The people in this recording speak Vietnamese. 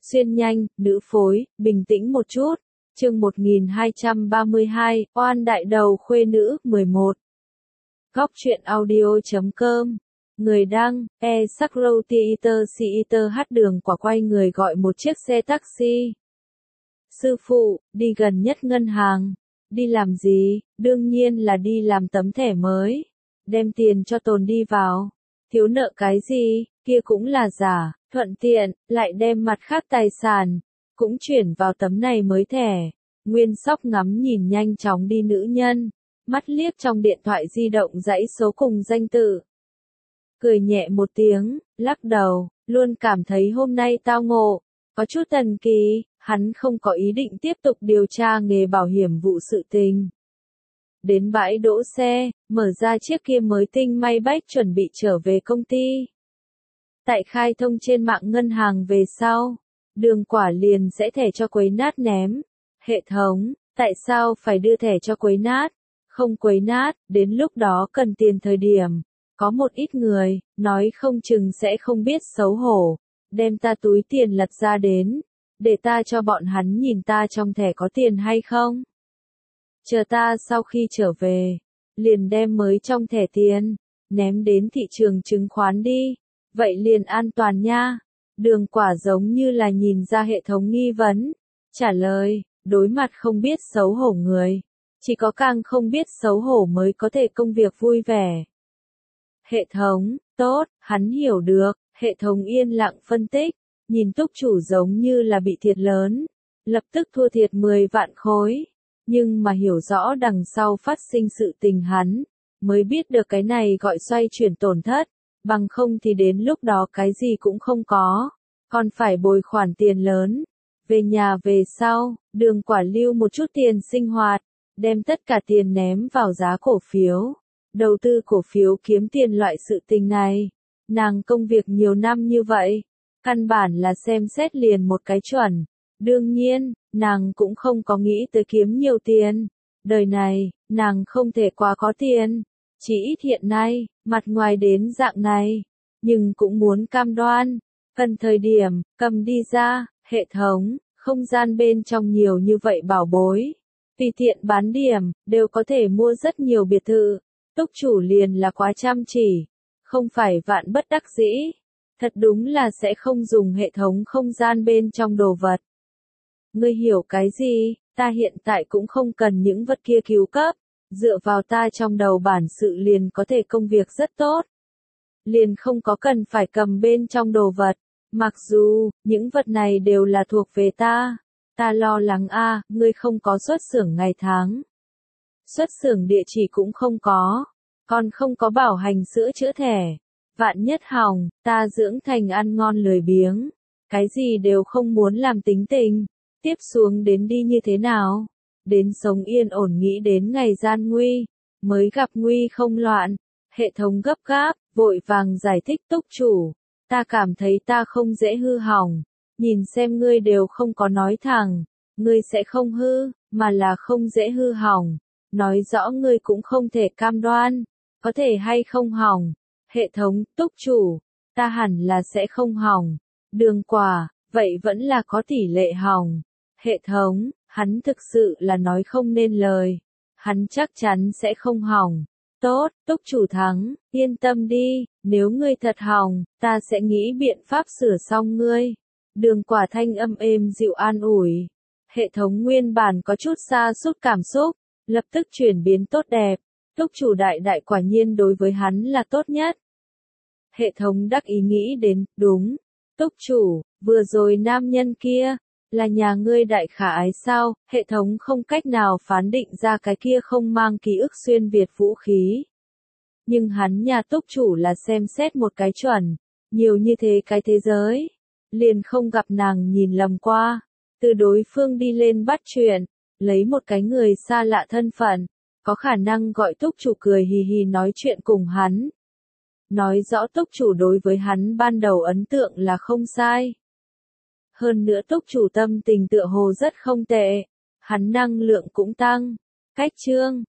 Xuyên nhanh, nữ phối, bình tĩnh một chút. Chương 1232, oan đại đầu khuê nữ, 11. Góc truyện audio.com. Người đăng, Sakrow hát đường quả quay người gọi một chiếc xe taxi. Sư phụ, đi gần nhất ngân hàng. Đi làm gì? Đương nhiên là đi làm tấm thẻ mới. Đem tiền cho Tồn đi vào. Thiếu nợ cái gì, kia cũng là giả, thuận tiện, lại đem mặt khác tài sản, cũng chuyển vào tấm này mới thẻ. Nguyên Sóc ngắm nhìn nhanh chóng đi nữ nhân, mắt liếc trong điện thoại di động dãy số cùng danh tự. Cười nhẹ một tiếng, lắc đầu, luôn cảm thấy hôm nay tao ngộ, có chút thần kỳ, hắn không có ý định tiếp tục điều tra nghề bảo hiểm vụ sự tình. Đến bãi đỗ xe, mở ra chiếc kia mới tinh may bách chuẩn bị trở về công ty. Tại khai thông trên mạng ngân hàng về sau, Đường Quả liền sẽ thẻ cho quấy nát ném. Hệ thống, tại sao phải đưa thẻ cho quấy nát? Không quấy nát, đến lúc đó cần tiền thời điểm. Có một ít người, nói không chừng sẽ không biết xấu hổ, đem ta túi tiền lật ra đến, để ta cho bọn hắn nhìn ta trong thẻ có tiền hay không. Chờ ta sau khi trở về, liền đem mới trong thẻ tiền, ném đến thị trường chứng khoán đi, vậy liền an toàn nha. Đường Quả giống như là nhìn ra hệ thống nghi vấn, trả lời, đối mặt không biết xấu hổ người, chỉ có càng không biết xấu hổ mới có thể công việc vui vẻ. Hệ thống, tốt, hắn hiểu được, hệ thống yên lặng phân tích, nhìn túc chủ giống như là bị thiệt lớn, lập tức thua thiệt 10 vạn khối. Nhưng mà hiểu rõ đằng sau phát sinh sự tình hắn, mới biết được cái này gọi xoay chuyển tổn thất, bằng không thì đến lúc đó cái gì cũng không có, còn phải bồi khoản tiền lớn. Về nhà về sau, Đường Quả lưu một chút tiền sinh hoạt, đem tất cả tiền ném vào giá cổ phiếu, đầu tư cổ phiếu kiếm tiền loại sự tình này. Nàng công việc nhiều năm như vậy, căn bản là xem xét liền một cái chuẩn. Đương nhiên, nàng cũng không có nghĩ tới kiếm nhiều tiền. Đời này, nàng không thể quá có tiền. Chỉ ít hiện nay, mặt ngoài đến dạng này. Nhưng cũng muốn cam đoan. Cần thời điểm, cầm đi ra, hệ thống, không gian bên trong nhiều như vậy bảo bối. Tùy tiện bán điểm, đều có thể mua rất nhiều biệt thự. Túc chủ liền là quá chăm chỉ. Không phải vạn bất đắc dĩ. Thật đúng là sẽ không dùng hệ thống không gian bên trong đồ vật. Ngươi hiểu cái gì, ta hiện tại cũng không cần những vật kia cứu cấp, dựa vào ta trong đầu bản sự liền có thể công việc rất tốt. Liền không có cần phải cầm bên trong đồ vật, mặc dù, những vật này đều là thuộc về ta. Ta lo lắng ngươi không có xuất xưởng ngày tháng. Xuất xưởng địa chỉ cũng không có, còn không có bảo hành sữa chữa thẻ. Vạn nhất hỏng, ta dưỡng thành ăn ngon lười biếng, cái gì đều không muốn làm tính tình. Tiếp xuống đến đi như thế nào? Đến sống yên ổn nghĩ đến ngày gian nguy, mới gặp nguy không loạn. Hệ thống gấp gáp, vội vàng giải thích túc chủ. Ta cảm thấy ta không dễ hư hỏng. Nhìn xem ngươi đều không có nói thẳng. Ngươi sẽ không hư, mà là không dễ hư hỏng. Nói rõ ngươi cũng không thể cam đoan. Có thể hay không hỏng. Hệ thống, túc chủ. Ta hẳn là sẽ không hỏng. Đường Quả, vậy vẫn là có tỷ lệ hỏng. Hệ thống, hắn thực sự là nói không nên lời. Hắn chắc chắn sẽ không hỏng. Tốt, túc chủ thắng, yên tâm đi, nếu ngươi thật hỏng, ta sẽ nghĩ biện pháp sửa xong ngươi. Đường Quả thanh âm êm dịu an ủi. Hệ thống nguyên bản có chút sa sút cảm xúc, lập tức chuyển biến tốt đẹp. Túc chủ đại quả nhiên đối với hắn là tốt nhất. Hệ thống đắc ý nghĩ đến, đúng. Túc chủ, vừa rồi nam nhân kia, là nhà ngươi đại khả ái sao? Hệ thống không cách nào phán định ra cái kia không mang ký ức xuyên Việt vũ khí. Nhưng hắn nhà túc chủ là xem xét một cái chuẩn, nhiều như thế cái thế giới. Liền không gặp nàng nhìn lầm qua, từ đối phương đi lên bắt chuyện, lấy một cái người xa lạ thân phận, có khả năng gọi túc chủ cười hì hì nói chuyện cùng hắn. Nói rõ túc chủ đối với hắn ban đầu ấn tượng là không sai. Hơn nữa túc chủ tâm tình tựa hồ rất không tệ, hắn năng lượng cũng tăng. Cách chương